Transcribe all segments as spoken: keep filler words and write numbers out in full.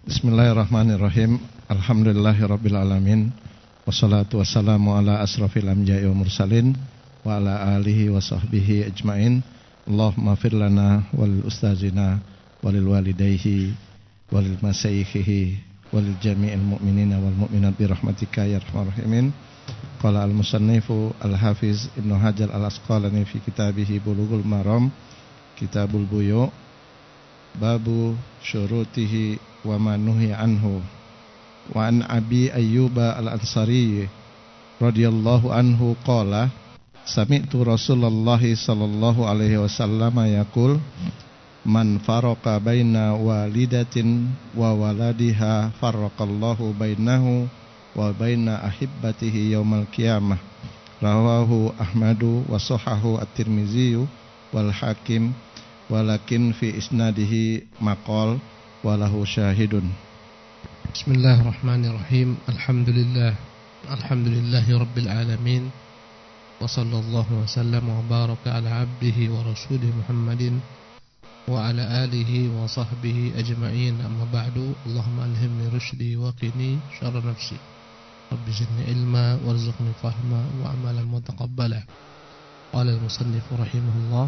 Bismillahirrahmanirrahim. Alhamdulillahirabbil alamin. Wassalatu wassalamu ala asrafil anbiya'i wal mursalin wa ala alihi wa sahbihi ajmain. Allahumma fir lana wal ustazina walil walidayhi walil masyayikhihi walil jami'il mu'minina wal mu'minat bi rahmatika ya arhamar rahimin. Qala al-musannifu al-hafiz Ibnu Hajar al-Asqalani fi kitabih Bulughul Maram Kitabul Buyu' babu syurutihi wa manuhi anhu. Wa an Abi Ayyub al-Ansari radhiyallahu anhu qala sami'tu Rasulullah sallallahu alaihi wasallam yaqul man farraqa baina walidatin wa waladiha farraqallahu bainahu wa baina ahibbatihi yaumal qiyamah. Rawahu Ahmadu wa sahahu at-Tirmizi wal Hakim walakin fi isnadihi maqal walahu syahidun. Bismillahirrahmanirrahim. Alhamdulillah Alhamdulillahi rabbil alamin. Wa sallallahu wa sallam wa baraka ala abdihi wa rasulih Muhammadin wa ala alihi wa sahbihi ajma'in. Amma ba'du. Allahumma alhimni rushdi wa qini syarra nafsi. Rabbi zidni ilma warzuqni fahma wa amalan mutaqabbala. Qala al-musannif rahimahullah,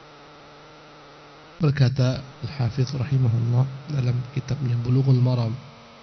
berkata Al-Hafidz rahimahullah dalam kitabnya Bulughul Maram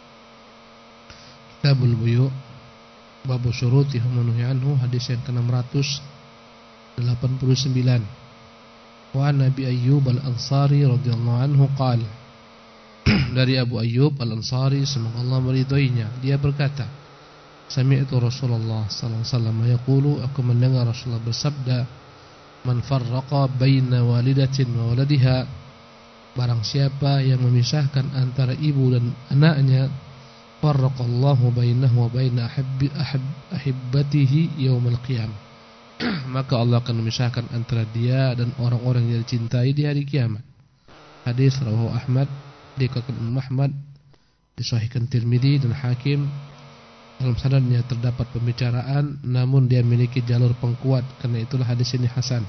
Kitabul Buyu' bab syuruti memenuhi anhu, hadis yang ke enam ratus delapan puluh sembilan. Wa Nabi Ayyub al-Ansari radhiyallahu anhu qala, dari Abu Ayyub al-Ansari semoga Allah meridhoinya, dia berkata, sami'tu Rasulullah sallallahu alaihi wasallam yaqulu, aku mendengar Rasulullah bersabda, man farraqa baina walidatin wa waladiha, barang siapa yang memisahkan antara ibu dan anaknya, farraqallahu bainahu wa baina ahibbatihi yaumal qiyamah, maka Allah akan memisahkan antara dia dan orang-orang yang dicintai di hari kiamat. Hadis rawahu Ahmad, diriwayatkan Imam Ahmad, disahihkan Tirmizi dan Hakim. Dalam sanadnya terdapat pembicaraan, namun dia memiliki jalur pengkuat, karena itulah hadis ini hasan.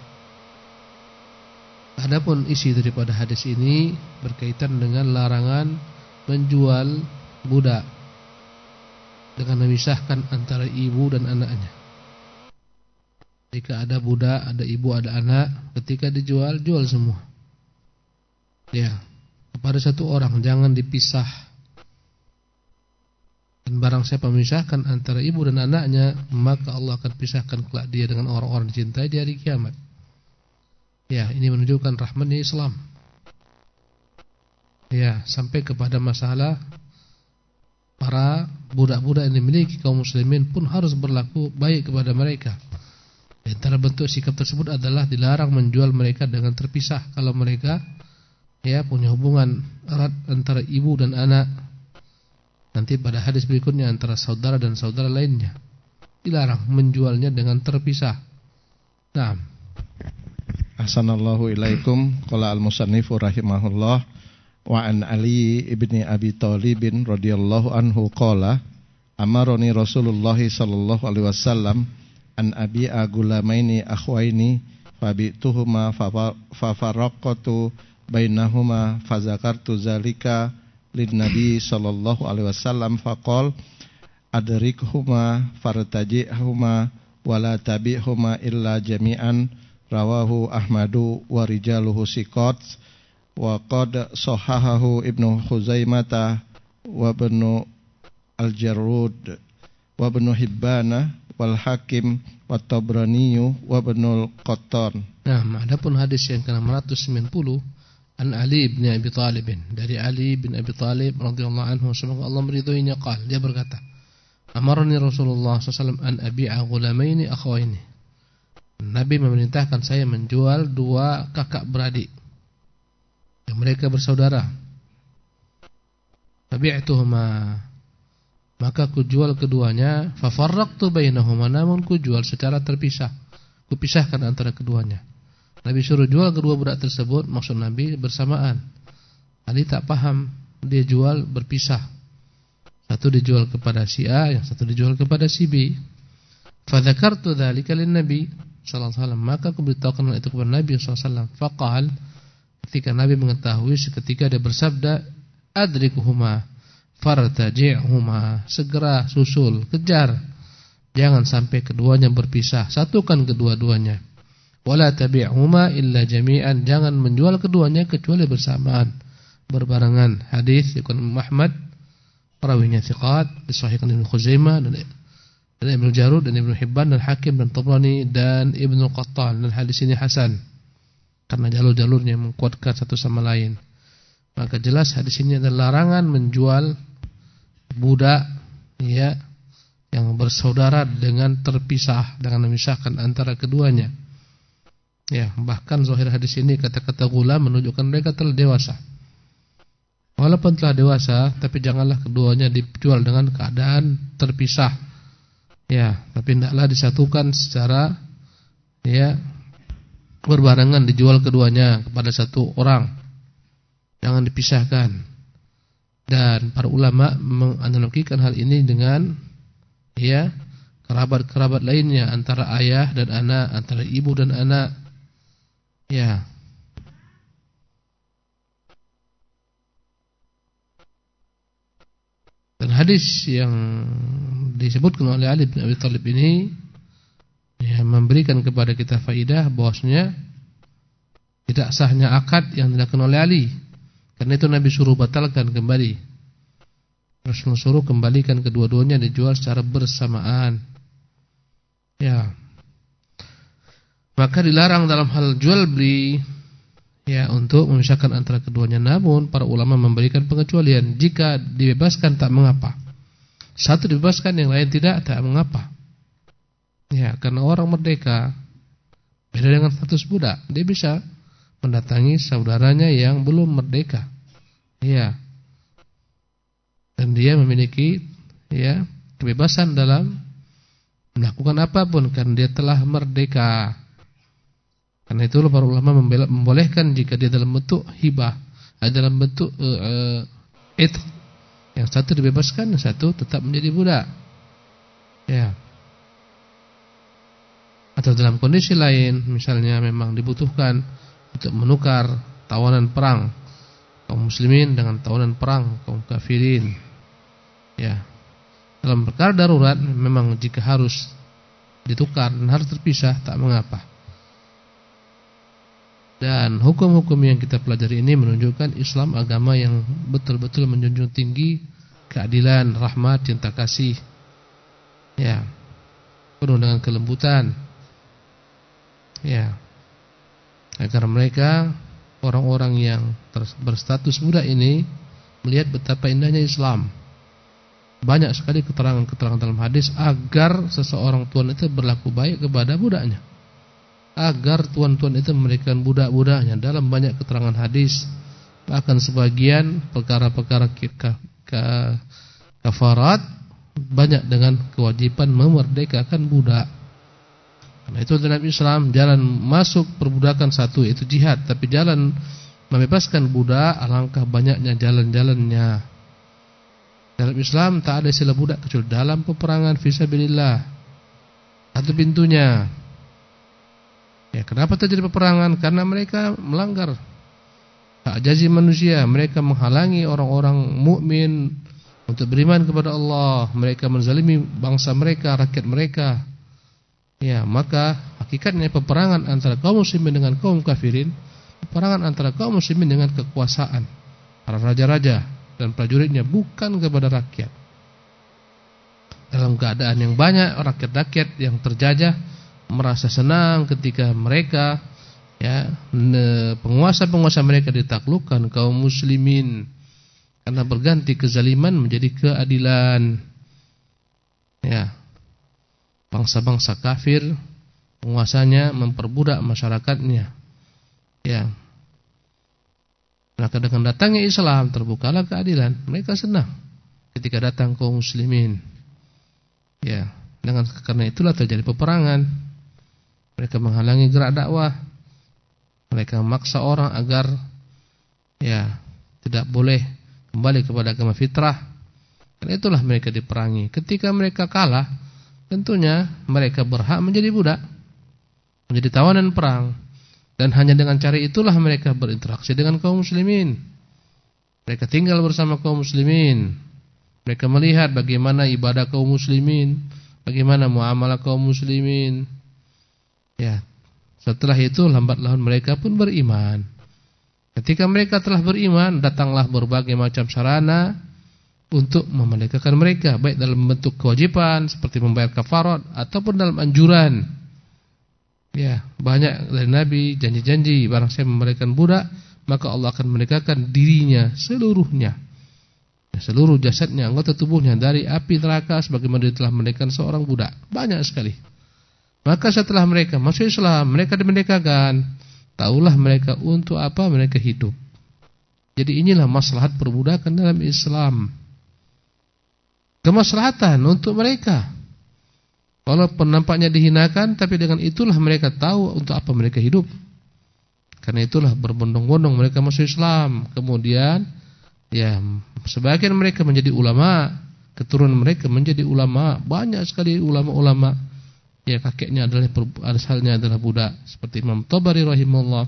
Adapun isi daripada hadis ini berkaitan dengan larangan menjual budak dengan memisahkan antara ibu dan anaknya. Jika ada budak, ada ibu, ada anak, ketika dijual, jual semua. Ya, kepada satu orang, jangan dipisah. Dan barang siapa memisahkan antara ibu dan anaknya, maka Allah akan pisahkan kelak dia dengan orang-orang dicintai di hari kiamat. Ya, ini menunjukkan rahmatnya Islam. Ya, sampai kepada masalah para budak-budak yang dimiliki kaum muslimin pun harus berlaku baik kepada mereka. Di antara bentuk sikap tersebut adalah dilarang menjual mereka dengan terpisah. Kalau mereka ya punya hubungan erat antara ibu dan anak, nanti pada hadis berikutnya antara saudara dan saudara lainnya, dilarang menjualnya dengan terpisah. Naam. Ahsanallahu ilaikum. Qala al-musannifu rahimahullah, wa an Ali ibni Abi Thalib radhiyallahu anhu qala amaroni Rasulullah sallallahu alaihi wasallam an abi'a gulamaini akhwaini fabi'tuhuma fafaraqtu bainahuma fazakartu zalika lin Nabi sallallahu alaihi wasallam faqal adrikhuma fartaji'huma wala tabi'huma illa jami'an. Rawahu Ahmadu wa rijaluhu siqat wa qad sahahahu Ibnu Khuzaimah wa Ibnu Al-Jarrud wa Ibnu Hibbana wal Hakim wa Tabrani wa Ibnu Al-Qattan. Nah, adapun hadis yang ke enam ratus sembilan puluh, an Ali bin Abi Thalib, dari Ali bin Abi Thalib radhiyallahu anhu semoga Allah meridhoinya, qala, dia berkata, amarni Rasulullah sallallahu alaihi wasallam an abi'a ghulamaini akhawaini, Nabi memerintahkan saya menjual dua kakak beradik yang mereka bersaudara. Fabi'tuhuma, maka kujual keduanya, fafarraqtu bainahuma, namun kujual secara terpisah, kupisahkan antara keduanya. Nabi suruh jual kedua budak tersebut, maksud Nabi bersamaan. Ali tak paham, dia jual berpisah. Satu dijual kepada si A, yang satu dijual kepada si B. Fadzakartu dzalika lin Nabi sallallahu alaihi wasallam, maka aku beritahukan itu kepada Nabi sallallahu alaihi wasallam. Faqal, ketika Nabi mengetahui, seketika dia bersabda, adrikuhuma, fartaji'huma, segera susul, kejar. Jangan sampai keduanya berpisah, satukan kedua-duanya. Wala tabi'huma illa jami'an, jangan menjual keduanya kecuali bersamaan, berbarengan. Hadis riwayat Ahmad, perawinya thiqat, disahihkan Ibnu Khuzaimah dan dan Ibnu Jarud dan Ibnu Hibban dan Hakim dan Tabrani dan Ibnu Qattan, dan hadis ini hasan karena jalur-jalurnya menguatkan satu sama lain. Maka jelas hadis ini adalah larangan menjual budak ya yang bersaudara dengan terpisah, dengan memisahkan antara keduanya. Ya, bahkan zahir hadis ini kata-kata ghulam menunjukkan mereka telah dewasa. Walaupun telah dewasa, tapi janganlah keduanya dijual dengan keadaan terpisah. Ya, tapi hendaklah disatukan secara ya berbarengan, dijual keduanya kepada satu orang. Jangan dipisahkan. Dan para ulama menganalogikan hal ini dengan ya kerabat-kerabat lainnya, antara ayah dan anak, antara ibu dan anak. Ya. Dan hadis yang disebutkan oleh Ali bin Abi Thalib ini ya memberikan kepada kita faidah bahwasanya tidak sahnya akad yang dilakukan oleh Ali. Karena itu Nabi suruh batalkan kembali. Rasul suruh kembalikan kedua-duanya dijual secara bersamaan. Ya. Maka dilarang dalam hal jual beli ya untuk memisahkan antara keduanya. Namun para ulama memberikan pengecualian, jika dibebaskan tak mengapa. Satu dibebaskan, yang lain tidak, tak mengapa. Ya, karena orang merdeka beda dengan status budak. Dia bisa mendatangi saudaranya yang belum merdeka. Ya. Dan dia memiliki ya kebebasan dalam melakukan apapun karena dia telah merdeka. Karena itu para ulama membolehkan jika dia dalam bentuk hibah, dalam bentuk uh, it, yang satu dibebaskan, yang satu tetap menjadi budak. Ya. Atau dalam kondisi lain, misalnya memang dibutuhkan untuk menukar tawanan perang kaum muslimin dengan tawanan perang kaum kafirin. Ya. Dalam perkara darurat memang jika harus ditukar dan harus terpisah tak mengapa. Dan hukum-hukum yang kita pelajari ini menunjukkan Islam agama yang betul-betul menjunjung tinggi keadilan, rahmat, cinta kasih. Ya. Penuh dengan kelembutan. Ya. Agar mereka orang-orang yang berstatus budak ini melihat betapa indahnya Islam. Banyak sekali keterangan-keterangan dalam hadis agar seseorang tuan itu berlaku baik kepada budaknya. Agar tuan-tuan itu memberikan budak-budaknya. Dalam banyak keterangan hadis, bahkan sebagian perkara-perkara kafarat banyak dengan kewajiban memerdekakan budak. Karena itu dalam Islam jalan masuk perbudakan satu yaitu jihad, tapi jalan membebaskan budak alangkah banyaknya jalan-jalannya. Dalam Islam tak ada istilah budak kecuali dalam peperangan fisabilillah. Satu pintunya. Ya, kenapa terjadi peperangan? Karena mereka melanggar hak asasi manusia, mereka menghalangi orang-orang mukmin untuk beriman kepada Allah, mereka menzalimi bangsa mereka, rakyat mereka. Ya, maka hakikatnya peperangan antara kaum muslimin dengan kaum kafirin, peperangan antara kaum muslimin dengan kekuasaan para raja-raja dan prajuritnya, bukan kepada rakyat. Dalam keadaan yang banyak rakyat-rakyat yang terjajah merasa senang ketika mereka ya penguasa-penguasa mereka ditaklukkan kaum muslimin, karena berganti kezaliman menjadi keadilan. Ya. Bangsa-bangsa kafir penguasanya memperbudak masyarakatnya. Ya. Maka dengan datangnya Islam terbukalah keadilan. Mereka senang ketika datang kaum muslimin. Ya, dengan karena itulah terjadi peperangan. Mereka menghalangi gerak dakwah. Mereka memaksa orang agar ya tidak boleh kembali kepada agama fitrah. Karena itulah mereka diperangi. Ketika mereka kalah, tentunya mereka berhak menjadi budak, menjadi tawanan perang. Dan hanya dengan cara itulah mereka berinteraksi dengan kaum muslimin. Mereka tinggal bersama kaum muslimin. Mereka melihat bagaimana ibadah kaum muslimin, bagaimana muamalah kaum muslimin. Ya, setelah itu lambat laun mereka pun beriman. Ketika mereka telah beriman, datanglah berbagai macam sarana untuk memerdekakan mereka, baik dalam bentuk kewajiban seperti membayar kafarat ataupun dalam anjuran. Ya, banyak dari Nabi janji-janji, barang siapa memerdekakan budak, maka Allah akan memerdekakan dirinya seluruhnya, seluruh jasadnya, anggota tubuhnya dari api neraka sebagaimana dia telah memerdekakan seorang budak. Banyak sekali. Maka setelah mereka masuk Islam, mereka dimerdekakan, taulah mereka untuk apa mereka hidup. Jadi inilah maslahat perbudakan dalam Islam. Kemaslahatan untuk mereka. Walaupun nampaknya dihinakan, tapi dengan itulah mereka tahu untuk apa mereka hidup. Karena itulah berbondong-bondong mereka masuk Islam. Kemudian ya, sebagian mereka menjadi ulama, keturunan mereka menjadi ulama. Banyak sekali ulama-ulama. Ya, kakeknya adalah asalnya adalah budak, seperti Imam Tabari rahimahullah.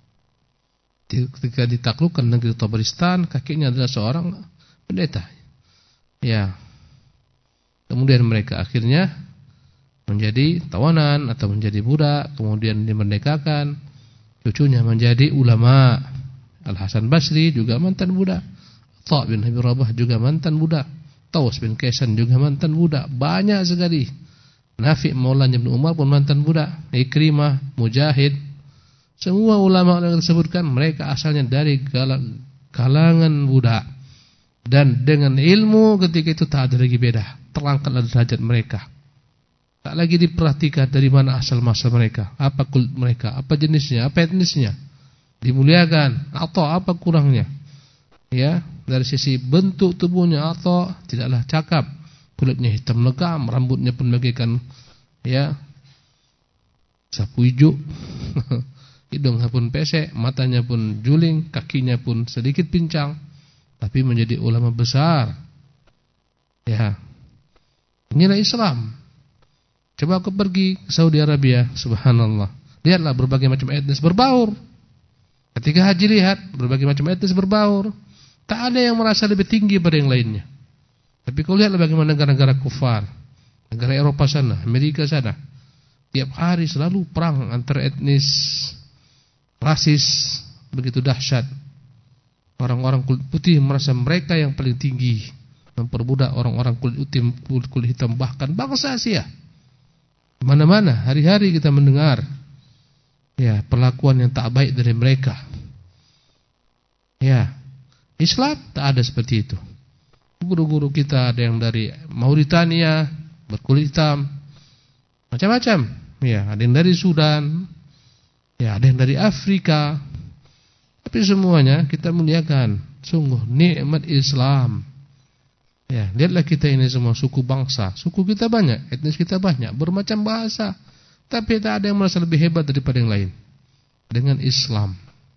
Ketika ditaklukkan negeri Tabaristan, kakeknya adalah seorang pendeta. Ya. Kemudian mereka akhirnya menjadi tawanan atau menjadi budak, kemudian dimerdekakan. Cucunya menjadi ulama. Al-Hasan Basri juga mantan budak. Tha' bin Abi Rabah juga mantan budak. Tawas bin Kaisan juga mantan budak. Banyak sekali. Nafi' Maulana Ibnu Umar pun mantan budak. Ikrimah, Mujahid, semua ulama yang disebutkan mereka asalnya dari kalangan budak. Dan dengan ilmu ketika itu tak ada lagi beda. Terangkatlah derajat mereka. Tak lagi diperhatikan dari mana asal masa mereka, apa kulit mereka, apa jenisnya, apa etnisnya. Dimuliakan atau apa kurangnya. Ya, dari sisi bentuk tubuhnya atau tidaklah cakap. Kulitnya hitam legam, rambutnya pun bagaikan ya sapu hijau. Hidungnya pun pesek, matanya pun juling, kakinya pun sedikit pincang, tapi menjadi ulama besar. Ya. Inilah Islam. Coba aku pergi ke Saudi Arabia, subhanallah. Lihatlah berbagai macam etnis berbaur. Ketika haji lihat berbagai macam etnis berbaur. Tak ada yang merasa lebih tinggi pada yang lainnya. Tapi kau lihatlah bagaimana negara-negara kufar, negara Eropa sana, Amerika sana. Tiap hari selalu perang antar etnis, rasis, begitu dahsyat. Orang-orang kulit putih merasa mereka yang paling tinggi, memperbudak orang-orang kulit hitam, kulit hitam bahkan bangsa Asia. Mana-mana hari-hari kita mendengar ya perlakuan yang tak baik dari mereka. Ya, Islam tak ada seperti itu. Guru-guru kita ada yang dari Mauritania, berkulit hitam, macam-macam. Ya, ada yang dari Sudan, ya ada yang dari Afrika. Tapi semuanya kita muliakan. Sungguh nikmat Islam. Ya, lihatlah kita ini semua suku bangsa. Suku kita banyak, etnis kita banyak, bermacam bahasa. Tapi tak ada yang merasa lebih hebat daripada yang lain. Dengan Islam.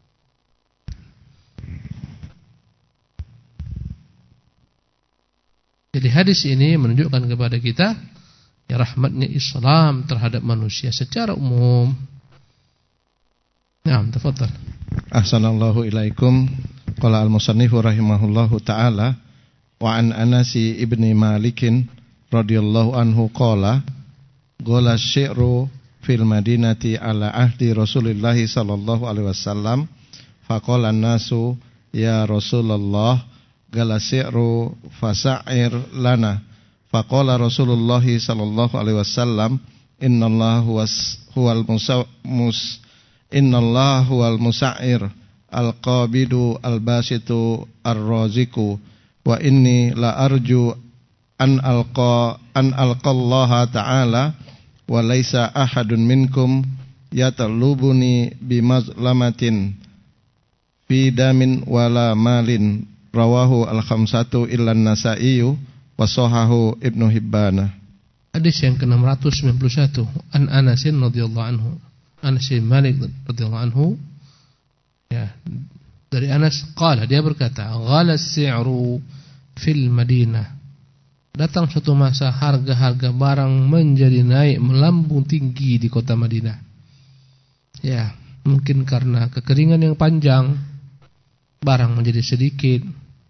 Jadi hadis ini menunjukkan kepada kita ya rahmatnya Islam terhadap manusia secara umum. Naam, tafadhal. Ahsanallahu ilaikum. Qala al-musannifu rahimahullahu ta'ala wa an Anas ibni Malik radhiyallahu anhu qala qala syi'ru fil madinati ala ahdi Rasulillah sallallahu alaihi wasallam faqala an-nasu ya Rasulullah qala syi'ru fasa'ir lana faqala Rasulullah sallallahu alaihi wasallam innallaha huwal musamus innallaha huwal musa'ir al-qabidu al-basitu ar-raziqu wa inni la arju an alqa an alqallaha ta'ala wa laisa ahadun minkum yatalubuni bimazlamatin fi damin wala malin rawahu al-khamsatu illa an-Nasa'i wa sahahu Ibnu Hibban. Hadis yang ke enam ratus sembilan puluh satu an Anas radhiyallahu anhu. Anas bin Malik radhiyallahu anhu ya, dari Anas qala, dia berkata ghala as-si'ru fil Madinah. Datang suatu masa harga-harga barang menjadi naik melambung tinggi di kota Madinah. Ya, mungkin karena kekeringan yang panjang, barang menjadi sedikit.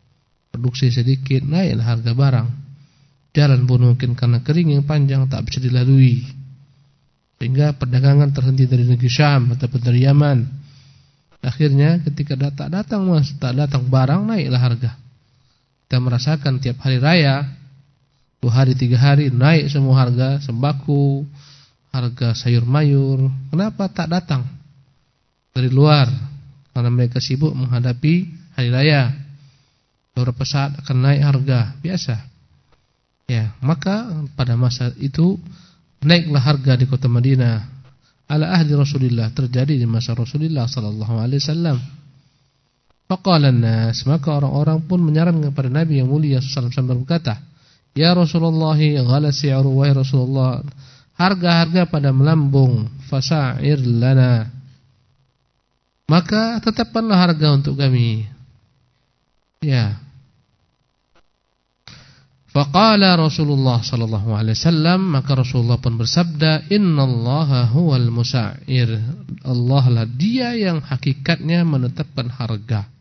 produksi sedikit, naiklah harga barang. Jalan pun mungkin karena kering yang panjang tak bisa dilalui, sehingga perdagangan terhenti dari negeri Syam ataupun dari Yaman. Akhirnya ketika tak datang mas, tak datang barang, naiklah harga. Kita merasakan tiap hari raya, dua hari tiga hari naik semua harga sembako, harga sayur mayur. Kenapa tak datang dari luar? Karena mereka sibuk menghadapi hari raya. Beberapa saat akan naik harga biasa. Ya, maka pada masa itu naiklah harga di kota Madinah. Ala ahdi Rasulullah, terjadi di masa Rasulullah sallallahu alaihi wasallam. Faqala an-nas, maka orang-orang pun menyarankan kepada Nabi yang mulia sallallahu alaihi wasallam berkata, "Ya Rasulullah, ghala si'ru wa Rasulullah, harga-harga pada melambung, fasa'ir lana." Maka tetapkanlah harga untuk kami. Ya. Faqala Rasulullah sallallahu alaihi wasallam, maka Rasulullah pun bersabda, "Innallaha huwal musa'ir." Allah lah dia yang hakikatnya menetapkan harga.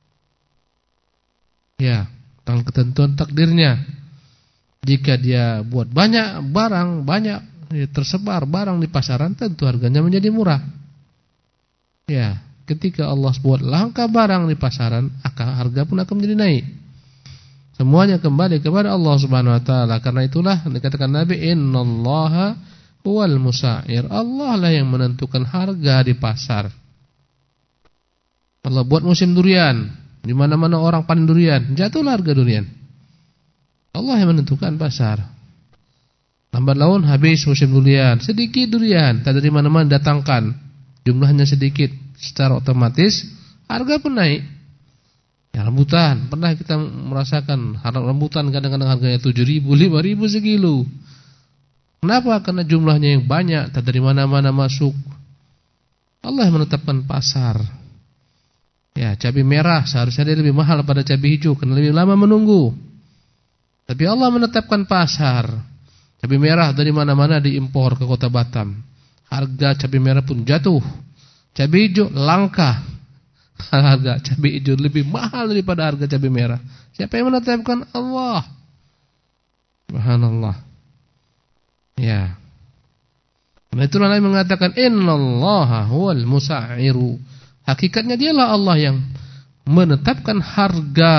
Ya, tentang ketentuan takdirnya. Jika dia buat banyak barang, banyak ya, tersebar barang di pasaran, tentu harganya menjadi murah. Ya, ketika Allah buat langka barang di pasaran, harga pun akan menjadi naik. Semuanya kembali kepada Allah Subhanahu wa taala. Karena itulah dikatakan Nabi, "Innallaha huwal musa'ir." Allah lah yang menentukan harga di pasar. Allah buat musim durian, di mana-mana orang panen durian, jatuhlah harga durian. Allah yang menentukan pasar. Lambat laun habis musim durian, sedikit durian, tak dari mana-mana datangkan, jumlahnya sedikit, secara otomatis harga pun naik. Ya, rambutan, pernah kita merasakan rambutan kadang-kadang harganya tujuh ribu, lima ribu sekilo. Kenapa? Karena jumlahnya yang banyak, tak dari mana-mana masuk. Allah yang menetapkan pasar. Ya, cabai merah seharusnya dia lebih mahal pada cabai hijau karena lebih lama menunggu. Tapi Allah menetapkan pasar. Cabai merah dari mana-mana diimpor ke kota Batam. Harga cabai merah pun jatuh. Cabai hijau langka. Harga cabai hijau lebih mahal daripada harga cabai merah. Siapa yang menetapkan? Allah. Subhanallah. Ya. Nah, itulah Nabi mengatakan, "Innallaha huwal musa'ir." Hakikatnya dialah Allah yang menetapkan harga.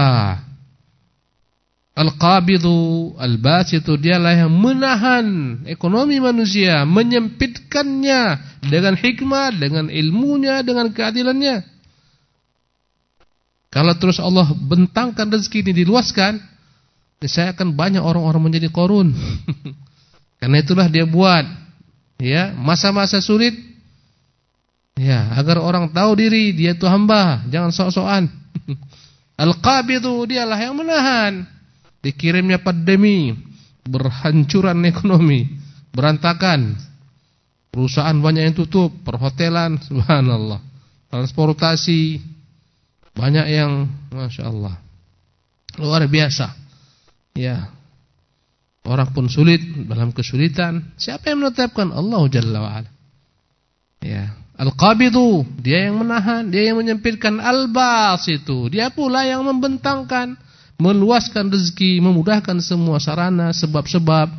Al-qabidu al-basitu, dialah yang menahan ekonomi manusia, menyempitkannya dengan hikmah, dengan ilmunya, dengan keadilannya. Kalau terus Allah bentangkan rezeki ini diluaskan, saya akan banyak orang-orang menjadi korun. Karena itulah dia buat, ya, masa-masa sulit, ya, agar orang tahu diri dia itu hamba, jangan sok-sokan. Al-qabidu, dialah yang menahan dikirimnya pandemi, berhancuran ekonomi, berantakan, perusahaan banyak yang tutup, perhotelan, subhanallah, transportasi banyak yang, masya Allah, luar biasa. Ya, orang pun sulit, dalam kesulitan. Siapa yang menetapkan? Allah Jalla wa'ala. Ya, Al-Qabidu, dia yang menahan, dia yang menyempitkan. Al-Basitu, dia pula yang membentangkan, meluaskan rezeki, memudahkan semua sarana, sebab-sebab.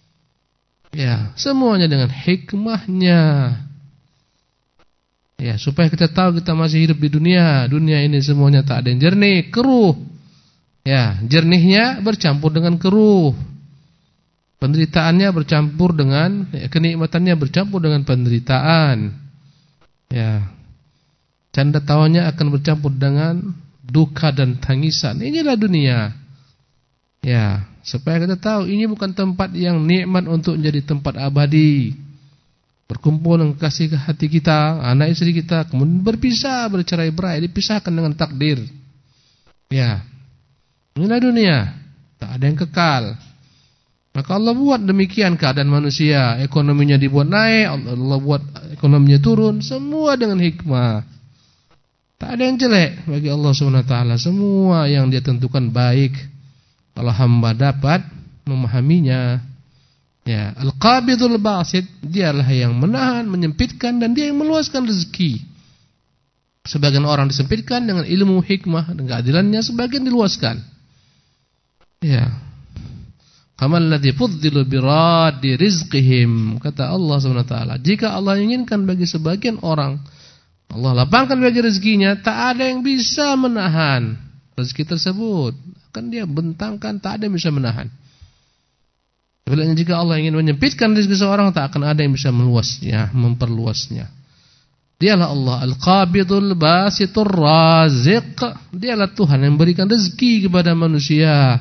Ya, semuanya dengan hikmahnya. Ya, supaya kita tahu kita masih hidup di dunia. Dunia ini semuanya tak ada yang jernih, keruh. Ya, jernihnya bercampur dengan keruh. Penderitaannya bercampur dengan, ya, kenikmatannya bercampur dengan penderitaan. Ya, canda tawanya akan bercampur dengan duka dan tangisan. Inilah dunia. Ya, supaya kita tahu ini bukan tempat yang nikmat untuk menjadi tempat abadi. Berkumpul dengan kasih ke hati kita, anak istri kita, kemudian berpisah, bercerai-berai, dipisahkan dengan takdir. Ya, inilah dunia, tak ada yang kekal. Maka Allah buat demikian keadaan manusia, ekonominya dibuat naik, Allah buat ekonominya turun, semua dengan hikmah. Tak ada yang jelek bagi Allah subhanahu wa taala, semua yang dia tentukan baik. Kalau hamba dapat memahaminya. Ya, Al-Qabidul Basit, dialah yang menahan, menyempitkan, dan dia yang meluaskan rezeki. Sebagian orang disempitkan dengan ilmu hikmah dan keadilannya, sebagian diluaskan. Ya. Kamal ladzi fuddilu biraddi rizqihim, kata Allah Subhanahu wa taala. Jika Allah inginkan bagi sebagian orang, Allah lapangkan bagi rezekinya, tak ada yang bisa menahan rezeki tersebut. Kan dia bentangkan, tak ada yang bisa menahan. Sebaliknya jika Allah ingin menyempitkan rezeki seorang, tak akan ada yang bisa meluasnya, memperluasnya. Dialah Allah Al-Qabidul Basitur Raziq. Dialah Tuhan yang memberikan rezeki kepada manusia.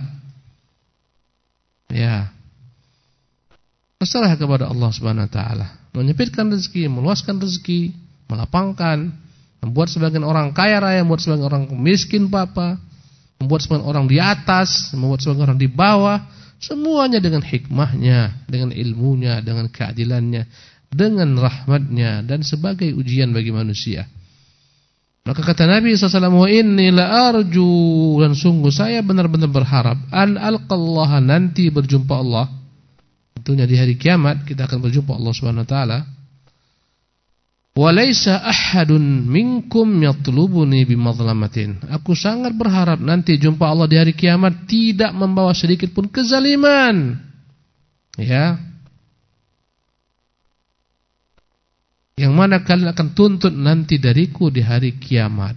Ya. Berserah kepada Allah Subhanahu wa taala. Menyempitkan rezeki, meluaskan rezeki, melapangkan, membuat sebagian orang kaya raya, membuat sebagian orang miskin papa, membuat sebagian orang di atas, membuat sebagian orang di bawah, semuanya dengan hikmahnya, dengan ilmunya, dengan keadilannya, dengan rahmatnya, dan sebagai ujian bagi manusia. Maka kata Nabi shallallahu alaihi wasallam, wa inni la arju, dan sungguh saya benar-benar berharap an alqallaha, nanti berjumpa Allah. Tentunya di hari kiamat kita akan berjumpa Allah Subhanahu wa taala. Wa laisa ahadun minkum yatlubuni bimadlamatin. Aku sangat berharap nanti jumpa Allah di hari kiamat tidak membawa sedikit pun kezaliman. Ya. Yang mana kalian akan tuntut nanti dariku di hari kiamat.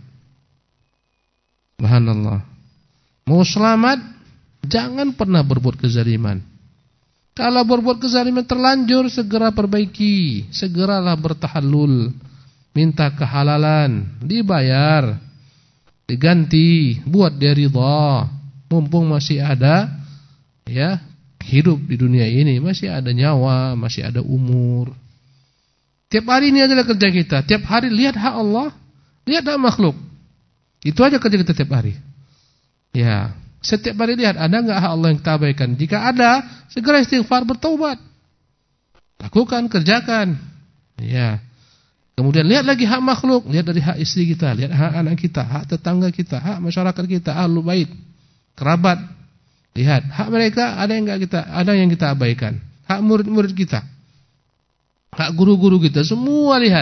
Subhanallah. Mau selamat, jangan pernah berbuat kezaliman. Kalau berbuat kezaliman terlanjur, segera perbaiki. Segeralah bertahallul, minta kehalalan, dibayar, diganti, buat dia ridha. Mumpung masih ada, ya, hidup di dunia ini, masih ada nyawa, masih ada umur. Tiap hari ini adalah kerja kita. Tiap hari lihat hak Allah, lihat hak makhluk. Itu aja kerja kita tiap hari. Ya, setiap hari lihat ada enggak hak Allah yang kita abaikan. Jika ada, segera istighfar, bertaubat. Lakukan, kerjakan. Ya. Kemudian lihat lagi hak makhluk, lihat dari hak istri kita, lihat hak anak kita, hak tetangga kita, hak masyarakat kita, ahlul bait, kerabat. Lihat hak mereka ada yang enggak kita, ada yang kita abaikan. Hak murid-murid kita, hak guru-guru kita, semua lihat.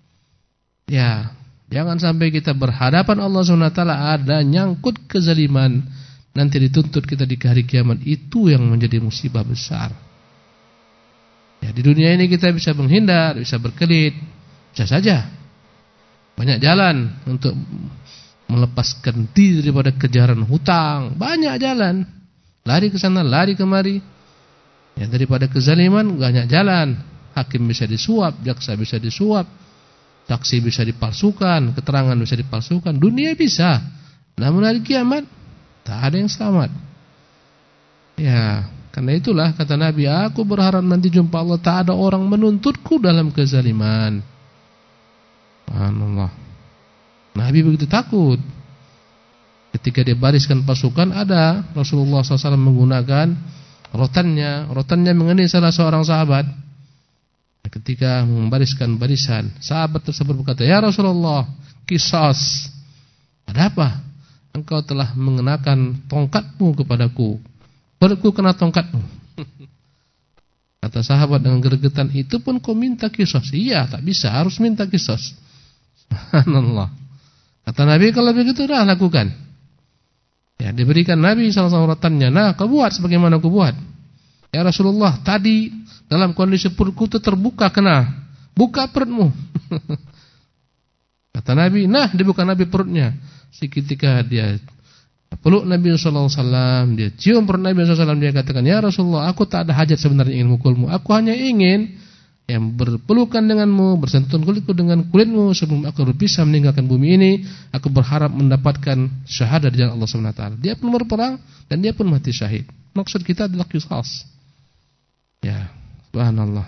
Ya, jangan sampai kita berhadapan Allah Subhanahu wa taala ada nyangkut kezaliman, nanti dituntut kita di hari kiamat. Itu yang menjadi musibah besar. Ya, di dunia ini kita bisa menghindar, bisa berkelit, bisa saja. Banyak jalan untuk melepaskan diri daripada kejaran hutang, banyak jalan. Lari ke sana, lari kemari. Ya, daripada kezaliman banyak jalan. Hakim bisa disuap, jaksa bisa disuap, saksi bisa dipalsukan, keterangan bisa dipalsukan, dunia bisa. Namun hari kiamat tak ada yang selamat. Ya, karena itulah kata Nabi, aku berharap nanti jumpa Allah tak ada orang menuntutku dalam kezaliman. Subhanallah. Nabi begitu takut. Ketika dia bariskan pasukan, ada Rasulullah shallallahu alaihi wasallam menggunakan rotannya, rotannya mengenai salah seorang sahabat. Ketika membariskan barisan, sahabat tersebut berkata, ya Rasulullah, qisas. Ada apa? Engkau telah mengenakan tongkatmu kepadaku, perutku kena tongkatmu. Kata sahabat dengan gregetan, itu pun kau minta qisas? Iya, tak bisa, harus minta qisas. Subhanallah. Kata Nabi, kalau begitu dah lakukan. Ya, diberikan Nabi sallallahu alaihi wasallam rotannya. Nah, kau buat sebagaimana kau buat. Ya Rasulullah, tadi dalam kondisi perutku itu terbuka, kena. Buka perutmu. Kata Nabi, nah dibuka Nabi perutnya. Seketika dia peluk Nabi sallallahu alaihi wasallam, dia cium perut Nabi sallallahu alaihi wasallam, dia katakan, ya Rasulullah, aku tak ada hajat sebenarnya ingin mukulmu. Aku hanya ingin yang berpelukan denganmu, bersentuhan kulitku dengan kulitmu sebelum aku berpisah meninggalkan bumi ini. Aku berharap mendapatkan syahadat di jalan Allah Subhanahu wa taala. Dia pun berperang dan dia pun mati syahid. Maksud kita adalah qisas. Ya, subhanallah.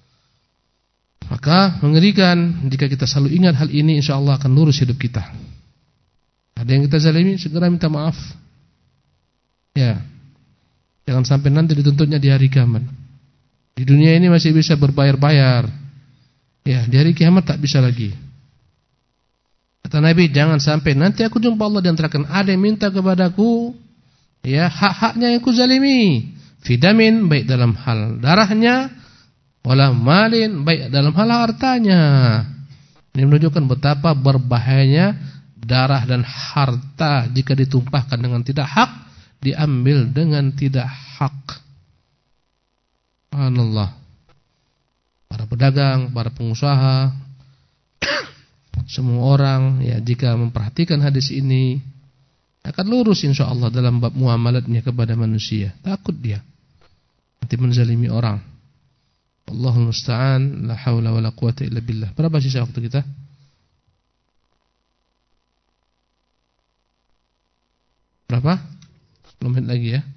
Maka mengerikan jika kita selalu ingat hal ini, insyaallah akan lurus hidup kita. Ada yang kita zalimi, segera minta maaf. Ya. Jangan sampai nanti dituntutnya di hari kiamat. Di dunia ini masih bisa berbayar-bayar. Ya, di hari kiamat tak bisa lagi. Kata Nabi, jangan sampai nanti aku jumpa Allah dan terangkan ada yang minta kepadaku, ya, hak-haknya yang ku zalimi. Fidamin, baik dalam hal darahnya, wala malin, baik dalam hal hartanya. Ini menunjukkan betapa berbahayanya darah dan harta jika ditumpahkan dengan tidak hak, diambil dengan tidak hak. Subhanallah. Para pedagang, para pengusaha, semua orang ya jika memperhatikan hadis ini akan lurus insyaallah dalam bab muamalatnya kepada manusia. Takut dia nanti menzalimi orang. Allahul musta'an, la haula wala quwata illa billah. Berapa sisa waktu kita? Berapa? sepuluh menit lagi ya.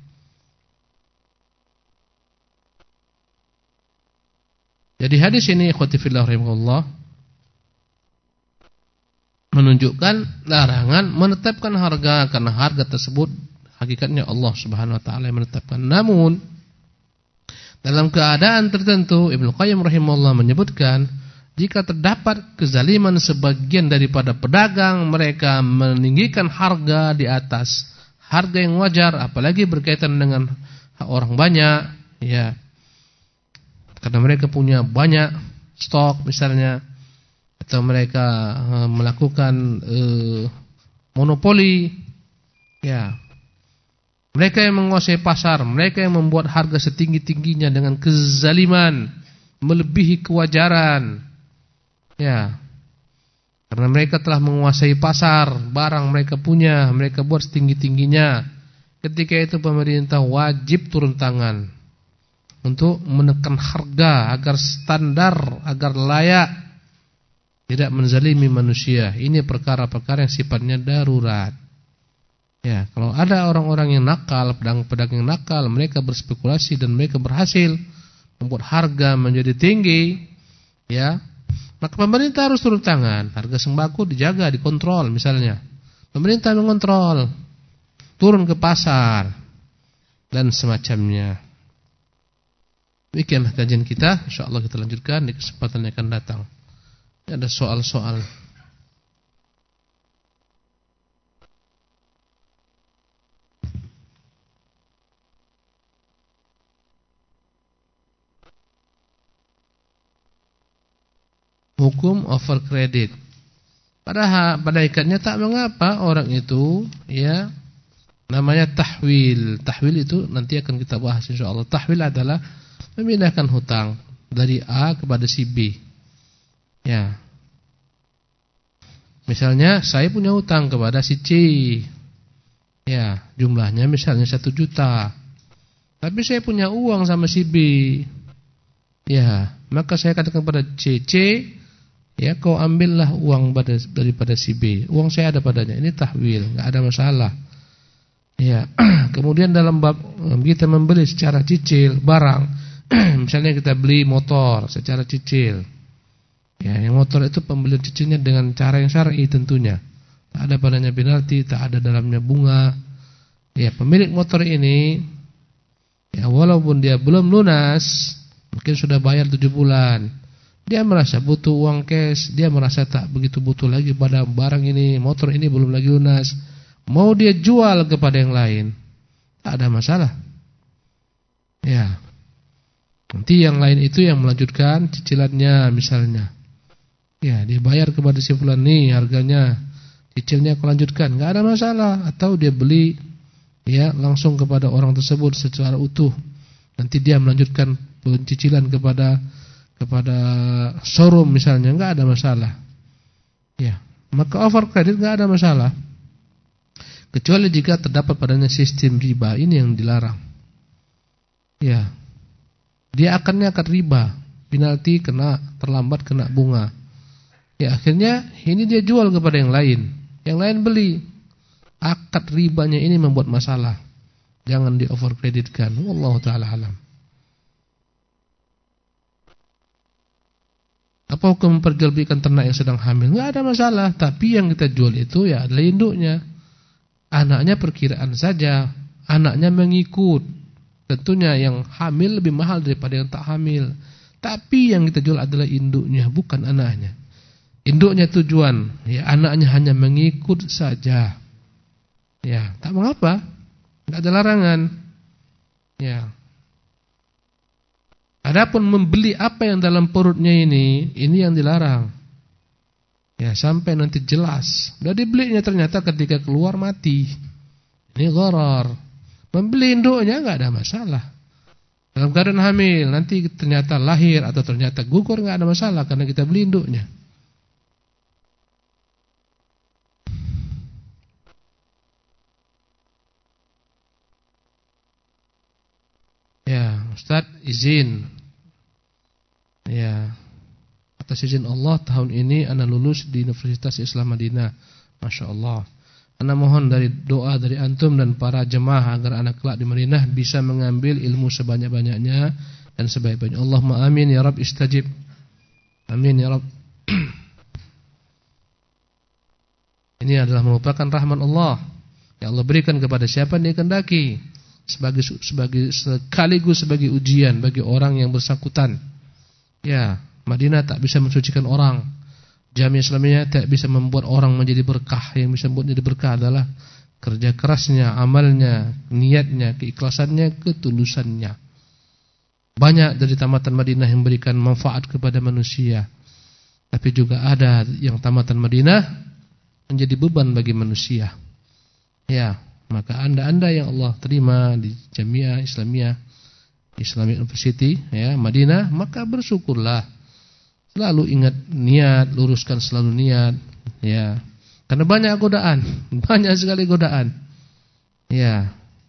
Jadi hadis ini ikhwati fillah rahimakumullah menunjukkan larangan menetapkan harga, karena harga tersebut hakikatnya Allah Subhanahu wa taala yang menetapkan. Namun dalam keadaan tertentu Ibnu Qayyim rahimahullah menyebutkan jika terdapat kezaliman sebagian daripada pedagang, mereka meninggikan harga di atas harga yang wajar, apalagi berkaitan dengan orang banyak, ya. Karena mereka punya banyak stok misalnya, atau mereka uh, melakukan uh, monopoli, ya. Mereka yang menguasai pasar, mereka yang membuat harga setinggi-tingginya dengan kezaliman, melebihi kewajaran. Ya. Karena mereka telah menguasai pasar, barang mereka punya, mereka buat setinggi-tingginya. Ketika itu pemerintah wajib turun tangan untuk menekan harga agar standar, agar layak, tidak menzalimi manusia. Ini perkara-perkara yang sifatnya darurat. Ya, kalau ada orang-orang yang nakal, pedagang-pedagang yang nakal, mereka berspekulasi dan mereka berhasil membuat harga menjadi tinggi, ya, maka pemerintah harus turun tangan. Harga sembako dijaga, dikontrol misalnya. Pemerintah mengontrol, turun ke pasar dan semacamnya. Demikianlah kajian kita. Insyaallah kita lanjutkan di kesempatan yang akan datang. Ini ada soal-soal. Hukum over credit. Pada pada ikatnya tak mengapa orang itu ya namanya tahwil. Tahwil itu nanti akan kita bahas insyaallah. Tahwil adalah memindahkan hutang dari A kepada si B. Ya. Misalnya saya punya hutang kepada si C. Ya, jumlahnya misalnya satu juta. Tapi saya punya uang sama si B. Ya, maka saya katakan kepada C, C, ya kau ambillah uang pada, daripada si B. Uang saya ada padanya. Ini tahwil, enggak ada masalah. Ya. Kemudian dalam bab kita membeli secara cicil barang, misalnya kita beli motor secara cicil. Ya, yang motor itu pembelian cicilnya dengan cara yang syar'i tentunya. Tak ada padanya penalti, tak ada dalamnya bunga. Ya, pemilik motor ini ya walaupun dia belum lunas, mungkin sudah bayar tujuh bulan. Dia merasa butuh uang cash, dia merasa tak begitu butuh lagi pada barang ini, motor ini belum lagi lunas. Mau dia jual kepada yang lain, tak ada masalah. Ya. Nanti yang lain itu yang melanjutkan cicilannya misalnya. Ya, dia bayar kepada si fulan nih harganya, cicilnya aku lanjutkan, enggak ada masalah. Atau dia beli ya langsung kepada orang tersebut secara utuh. Nanti dia melanjutkan pencicilan kepada kepada showroom misalnya, enggak ada masalah. Ya, maka over credit enggak ada masalah. Kecuali jika terdapat padanya sistem riba, ini yang dilarang. Ya. Dia akarnya akad riba, penalti kena terlambat kena bunga. Ya akhirnya ini dia jual kepada yang lain, yang lain beli. Akad ribanya ini membuat masalah. Jangan di overcreditkan. Wallahu taala alam. Apa hukum memperjualbelikan ternak yang sedang hamil? Enggak ada masalah, tapi yang kita jual itu ya adalah induknya. Anaknya perkiraan saja, anaknya mengikut. Tentunya yang hamil lebih mahal daripada yang tak hamil. Tapi yang kita jual adalah induknya, bukan anaknya. Induknya tujuan, ya anaknya hanya mengikut saja. Ya, tak mengapa. Enggak ada larangan. Ya. Adapun membeli apa yang dalam perutnya ini, ini yang dilarang. Ya, sampai nanti jelas. Udah dibelinya ternyata ketika keluar mati. Ini gharar. Membeli induknya nggak ada masalah. Dalam keadaan hamil, nanti ternyata lahir atau ternyata gugur nggak ada masalah karena kita beli induknya. Ya, Ustaz izin. Ya, atas izin Allah tahun ini ana lulus di Universitas Islam Madinah. Masya Allah. Ana mohon dari doa dari antum dan para jemaah agar anak kelak di Madinah bisa mengambil ilmu sebanyak-banyaknya dan sebaik-baiknya. Allahumma amin ya Rabb istajib. Amin ya Rabb. Ini adalah merupakan rahmat Allah yang Allah berikan kepada siapa yang dikehendaki, sebagai sebagai sekaligus sebagai ujian bagi orang yang bersangkutan. Ya, Madinah tak bisa mensucikan orang. Jamiah Islamiyah tak bisa membuat orang menjadi berkah. Yang bisa membuat menjadi berkah adalah kerja kerasnya, amalnya, niatnya, keikhlasannya, ketulusannya. Banyak dari tamatan Madinah yang memberikan manfaat kepada manusia. Tapi juga ada yang tamatan Madinah menjadi beban bagi manusia. Ya, maka anda-anda yang Allah terima di Jamiah Islamiyah Islamic University ya Madinah, maka bersyukurlah. Selalu ingat niat, luruskan selalu niat, ya. Karena banyak godaan, banyak sekali godaan. Ya.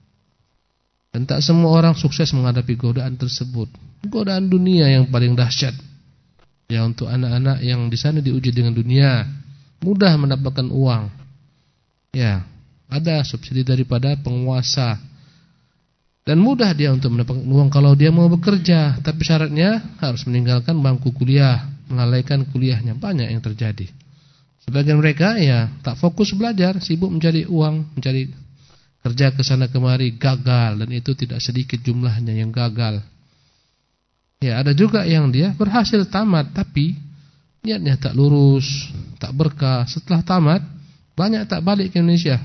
Dan tak semua orang sukses menghadapi godaan tersebut. Godaan dunia yang paling dahsyat. Ya, untuk anak-anak yang di sana diuji dengan dunia, mudah mendapatkan uang. Ya, ada subsidi daripada penguasa. Dan mudah dia untuk mendapatkan uang kalau dia mau bekerja, tapi syaratnya harus meninggalkan bangku kuliah, melalaikan kuliahnya. Banyak yang terjadi. Sebagian mereka ya tak fokus belajar, sibuk mencari uang, mencari kerja ke sana kemari, gagal, dan itu tidak sedikit jumlahnya yang gagal. Ya, ada juga yang dia berhasil tamat tapi niatnya tak lurus, tak berkah. Setelah tamat banyak tak balik ke Indonesia.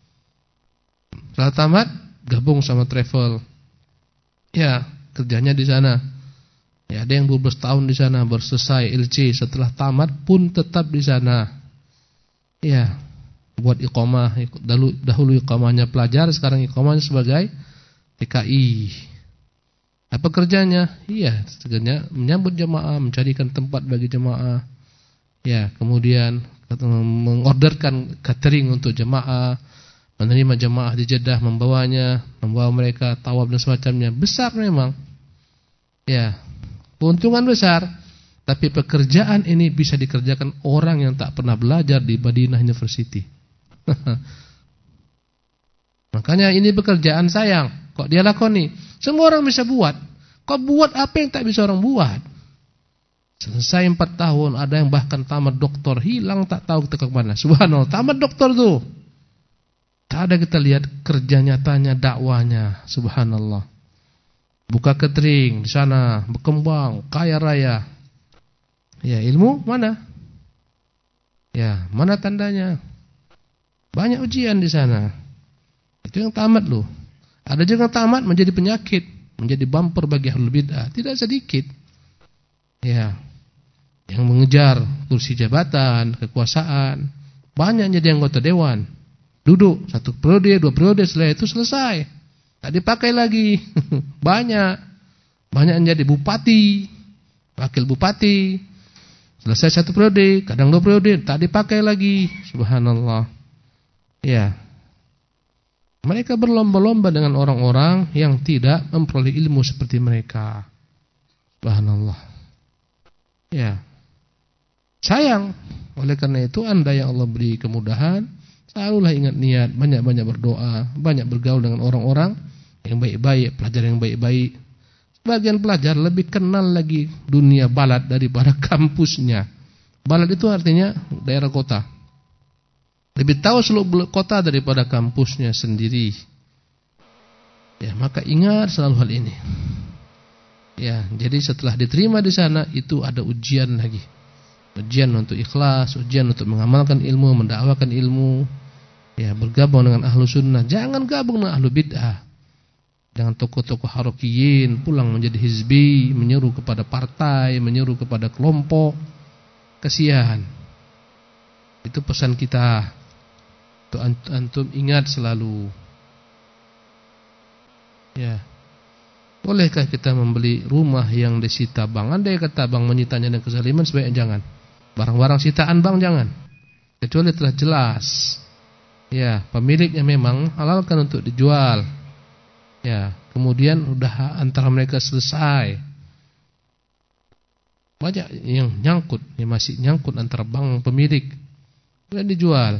Setelah tamat gabung sama travel. Ya, kerjanya di sana. Ya, ada yang dua belas tahun di sana, berselesai L C, setelah tamat pun tetap di sana. Ya, buat iqamah, dahulu, dahulu iqamahnya pelajar, sekarang iqamahnya sebagai T K I. Apa kerjanya? Iya, sebenarnya menyambut jemaah, mencarikan tempat bagi jemaah. Ya, kemudian mengorderkan catering untuk jemaah, menerima jemaah di Jeddah, membawanya, membawa mereka tawaf dan semacamnya. Besar memang. Ya, keuntungan besar. Tapi pekerjaan ini bisa dikerjakan orang yang tak pernah belajar di Madinah University. Makanya ini pekerjaan sayang. Kok dia lakoni? Semua orang bisa buat. Kok buat apa yang tak bisa orang buat? Selesai empat tahun, ada yang bahkan tamat doktor, hilang tak tahu kita ke mana. Subhanallah, tamat doktor tuh. Tak ada kita lihat kerja nyatanya, dakwanya. Subhanallah. Buka catering di sana, berkembang, kaya raya. Ya, ilmu mana? Ya, mana tandanya? Banyak ujian di sana. Itu yang tamat loh. Ada juga yang tamat menjadi penyakit, menjadi bumper bagi ahlul bid'ah. Tidak sedikit. Ya, yang mengejar kursi jabatan, kekuasaan, banyak jadi anggota dewan. Duduk satu periode, dua periode, setelah itu selesai. Tak dipakai lagi. Banyak. Banyak yang jadi bupati, wakil bupati. Selesai satu periode, kadang dua periode, tak dipakai lagi. Subhanallah. Ya. Mereka berlomba-lomba dengan orang-orang yang tidak memperoleh ilmu seperti mereka. Subhanallah. Ya. Sayang. Oleh karena itu, Anda yang Allah beri kemudahan, selalulah ingat niat, banyak-banyak berdoa, banyak bergaul dengan orang-orang yang baik-baik, pelajar yang baik-baik. Sebagian pelajar lebih kenal lagi dunia balad daripada kampusnya. Balad itu artinya daerah kota. Lebih tahu seluk-beluk kota daripada kampusnya sendiri. Ya, maka ingat selalu hal ini. Ya, jadi setelah diterima di sana itu ada ujian lagi. Ujian untuk ikhlas, ujian untuk mengamalkan ilmu, mendakwakan ilmu. Ya, bergabung dengan ahlu sunnah. Jangan gabung dengan ahlu bid'ah. Dengan tokoh-tokoh harokiyin, pulang menjadi hizbi, menyeru kepada partai, menyeru kepada kelompok. Kasihan. Itu pesan kita. Itu antum ingat selalu. Ya. Bolehkah kita membeli rumah yang disita bank? Andai kata bank menyitanya dengan kezaliman, sebaiknya jangan. Barang-barang sitaan bank jangan. Kecuali telah jelas, ya, pemiliknya memang halalkan untuk dijual. Ya, kemudian udah antara mereka selesai. Banyak yang nyangkut, yang masih nyangkut antara bank pemilik, kemudian dijual.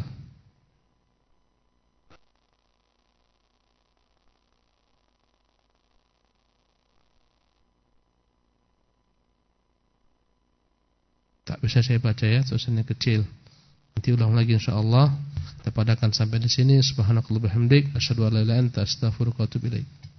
Tak bisa saya baca ya, tulisannya kecil. Nanti ulang lagi insyaallah. Kita padakan sampai di sini. Subhanakallahumma bihamdik, asyhadu an la ilaha illa anta, astaghfiruka wa atubu ilaik.